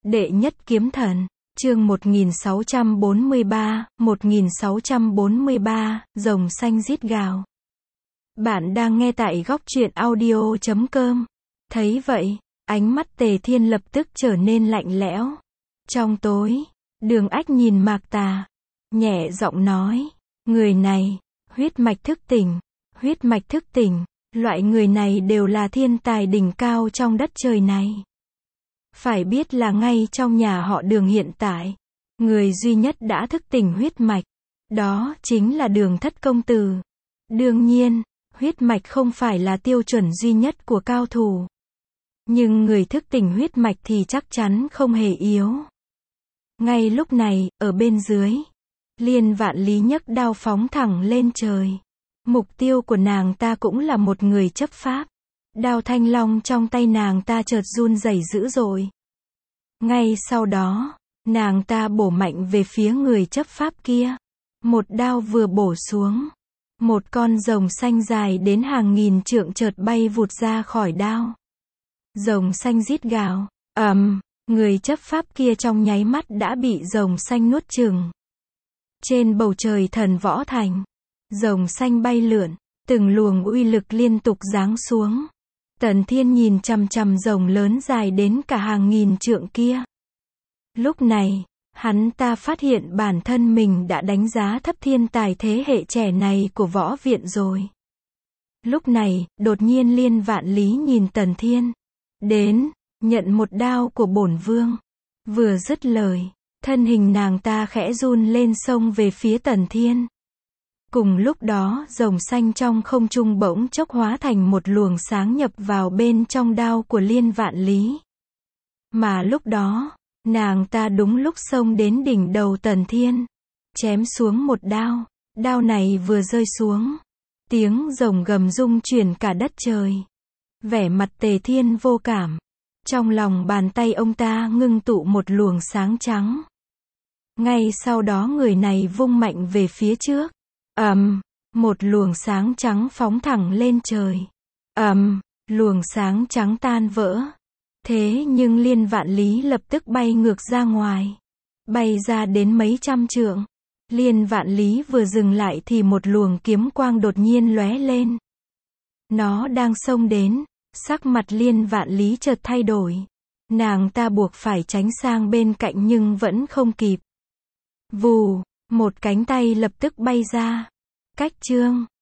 Đệ nhất kiếm thần, chương 1643, rồng xanh rít gào. Bạn đang nghe tại góc truyện audio.com. Thấy vậy, ánh mắt Tề Thiên lập tức trở nên lạnh lẽo. Trong tối, Đường Ách nhìn Mạc Tà, nhẹ giọng nói, người này, huyết mạch thức tỉnh, loại người này đều là thiên tài đỉnh cao trong đất trời này. Phải biết là ngay trong nhà họ Đường hiện tại, người duy nhất đã thức tỉnh huyết mạch, đó chính là Đường Thất công tử. Đương nhiên, huyết mạch không phải là tiêu chuẩn duy nhất của cao thủ. Nhưng người thức tỉnh huyết mạch thì chắc chắn không hề yếu. Ngay lúc này, ở bên dưới, Liên Vạn Lý nhấc đao phóng thẳng lên trời. Mục tiêu của nàng ta cũng là một người chấp pháp. Đao thanh long trong tay nàng ta chợt run rẩy dữ dội. Ngay sau đó, nàng ta bổ mạnh về phía người chấp pháp kia. Một đao vừa bổ xuống, một con rồng xanh dài đến hàng nghìn trượng chợt bay vụt ra khỏi đao. Rồng xanh rít gào, người chấp pháp kia trong nháy mắt đã bị rồng xanh nuốt chửng. Trên bầu trời Thần Võ Thành, rồng xanh bay lượn, từng luồng uy lực liên tục giáng xuống. Tần Thiên nhìn chằm chằm rồng lớn dài đến cả hàng nghìn trượng kia. Lúc này, hắn ta phát hiện bản thân mình đã đánh giá thấp thiên tài thế hệ trẻ này của võ viện rồi. Lúc này, đột nhiên Liên Vạn Lý nhìn Tần Thiên. Đến, nhận một đao của bổn vương. Vừa dứt lời, thân hình nàng ta khẽ run lên xông về phía Tần Thiên. Cùng lúc đó, rồng xanh trong không trung bỗng chốc hóa thành một luồng sáng nhập vào bên trong đao của Liên Vạn Lý. Mà lúc đó, nàng ta đúng lúc xông đến đỉnh đầu Tần Thiên, chém xuống một đao. Đao này vừa rơi xuống, tiếng rồng gầm rung chuyển cả đất trời. Vẻ mặt Tề Thiên vô cảm. Trong lòng bàn tay ông ta ngưng tụ một luồng sáng trắng. Ngay sau đó người này vung mạnh về phía trước. Một luồng sáng trắng phóng thẳng lên trời. Luồng sáng trắng tan vỡ. Thế nhưng Liên Vạn Lý lập tức bay ngược ra ngoài. Bay ra đến mấy trăm trượng. Liên Vạn Lý vừa dừng lại thì một luồng kiếm quang đột nhiên lóe lên. Nó đang xông đến, sắc mặt Liên Vạn Lý chợt thay đổi. Nàng ta buộc phải tránh sang bên cạnh nhưng vẫn không kịp. Vù, một cánh tay lập tức bay ra. Cách chương